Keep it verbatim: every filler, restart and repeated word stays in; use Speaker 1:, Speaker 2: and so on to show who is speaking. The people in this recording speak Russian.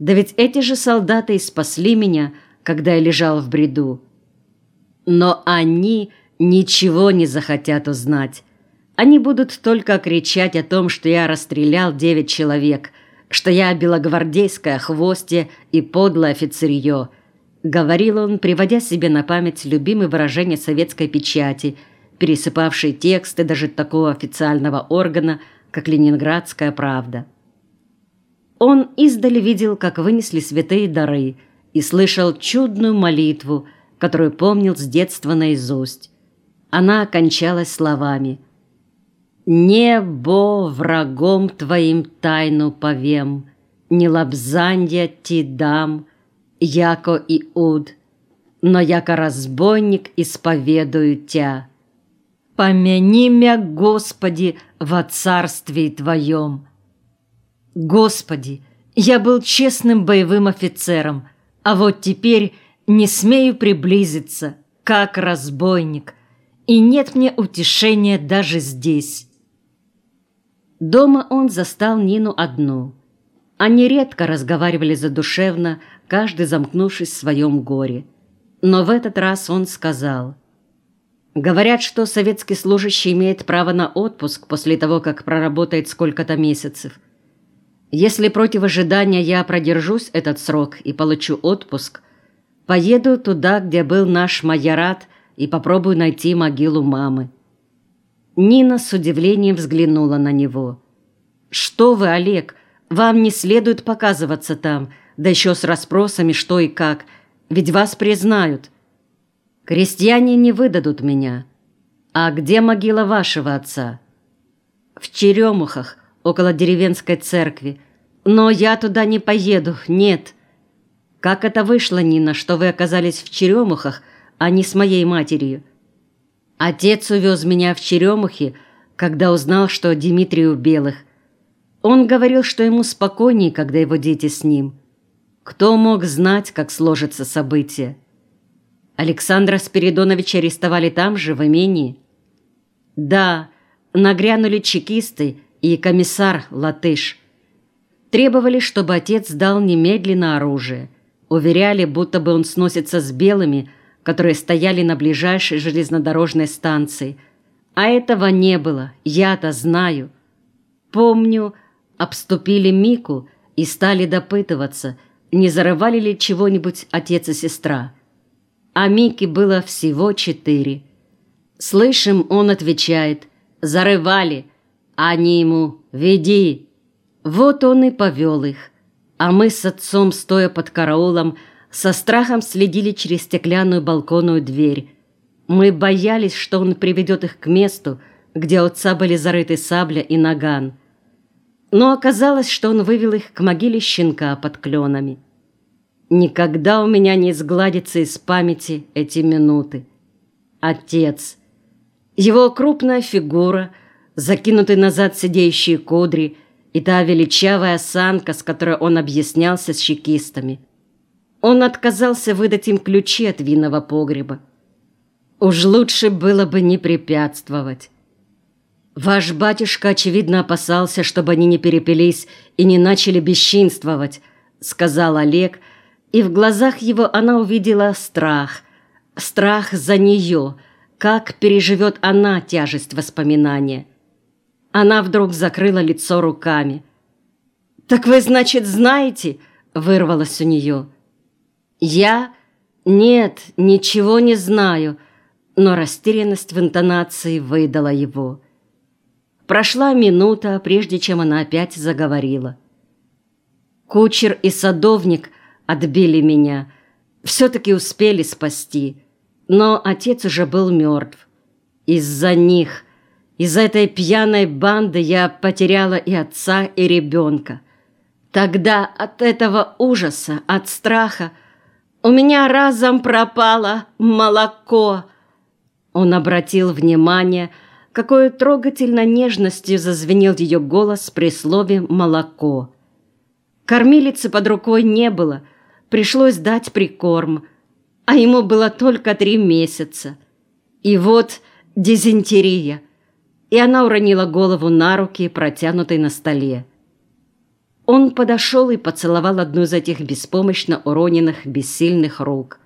Speaker 1: Да ведь эти же солдаты и спасли меня, когда я лежал в бреду. Но они ничего не захотят узнать. Они будут только кричать о том, что я расстрелял девять человек, что я белогвардейское хвостье и подлое офицерье. Говорил он, приводя себе на память любимые выражения советской печати, пересыпавшие тексты даже такого официального органа, как «Ленинградская правда». Он издали видел, как вынесли святые дары, и слышал чудную молитву, которую помнил с детства наизусть. Она окончалась словами: «Небо врагом твоим тайну повем, не лобзанья ти дам, яко Иуд, но яко разбойник исповедую тя. Помяни мя, Господи, во царстве Твоем». Господи, я был честным боевым офицером, а вот теперь не смею приблизиться, как разбойник, и нет мне утешения даже здесь. Дома он застал Нину одну. Они редко разговаривали задушевно, каждый замкнувшись в своем горе. Но в этот раз он сказал: «Говорят, что советский служащий имеет право на отпуск после того, как проработает сколько-то месяцев. Если против ожидания я продержусь этот срок и получу отпуск, поеду туда, где был наш майорат, и попробую найти могилу мамы». Нина с удивлением взглянула на него. «Что вы, Олег, вам не следует показываться там, да еще с расспросами что и как, ведь вас признают. Крестьяне не выдадут меня. А где могила вашего отца?» «В Черемухах, около деревенской церкви. Но я туда не поеду, нет». «Как это вышло, Нина, что вы оказались в Черемухах, а не с моей матерью?» «Отец увез меня в Черемухи, когда узнал, что Дмитрий у Белых. Он говорил, что ему спокойнее, когда его дети с ним. Кто мог знать, как сложатся события? Александра Спиридоновича арестовали там же, в имении?» «Да, нагрянули чекисты и комиссар Латыш. Требовали, чтобы отец дал немедленно оружие. Уверяли, будто бы он сносится с белыми, которые стояли на ближайшей железнодорожной станции. А этого не было, я-то знаю. Помню, обступили Мику и стали допытываться, не зарывали ли чего-нибудь отец и сестра. А Мике было всего четыре. Слышим, он отвечает: «Зарывали», а они ему: «Веди». Вот он и повел их, а мы с отцом, стоя под караулом, со страхом следили через стеклянную балконную дверь. Мы боялись, что он приведет их к месту, где у отца были зарыты сабля и наган. Но оказалось, что он вывел их к могиле щенка под кленами. Никогда у меня не сгладится из памяти эти минуты. Отец. Его крупная фигура, закинутые назад сидеющие кудри и та величавая осанка, с которой он объяснялся с чекистами. Он отказался выдать им ключи от винного погреба. Уж лучше было бы не препятствовать. Ваш батюшка, очевидно, опасался, чтобы они не перепились и не начали бесчинствовать, сказал Олег, и в глазах его она увидела страх. Страх за нее, как переживет она тяжесть воспоминания. Она вдруг закрыла лицо руками. «Так вы, значит, знаете?» — вырвалось у нее. «Я? Нет, ничего не знаю», но растерянность в интонации выдала его. Прошла минута, прежде чем она опять заговорила. «Кучер и садовник отбили меня, все-таки успели спасти, но отец уже был мертв. Из-за них, из-за этой пьяной банды я потеряла и отца, и ребенка. Тогда от этого ужаса, от страха у меня разом пропало молоко». Он обратил внимание, какой трогательной нежностью зазвенел ее голос при слове «молоко». Кормилицы под рукой не было, пришлось дать прикорм, а ему было только три месяца. И вот дизентерия, и она уронила голову на руки, протянутой на столе. Он подошел и поцеловал одну из этих беспомощно уроненных, бессильных рук.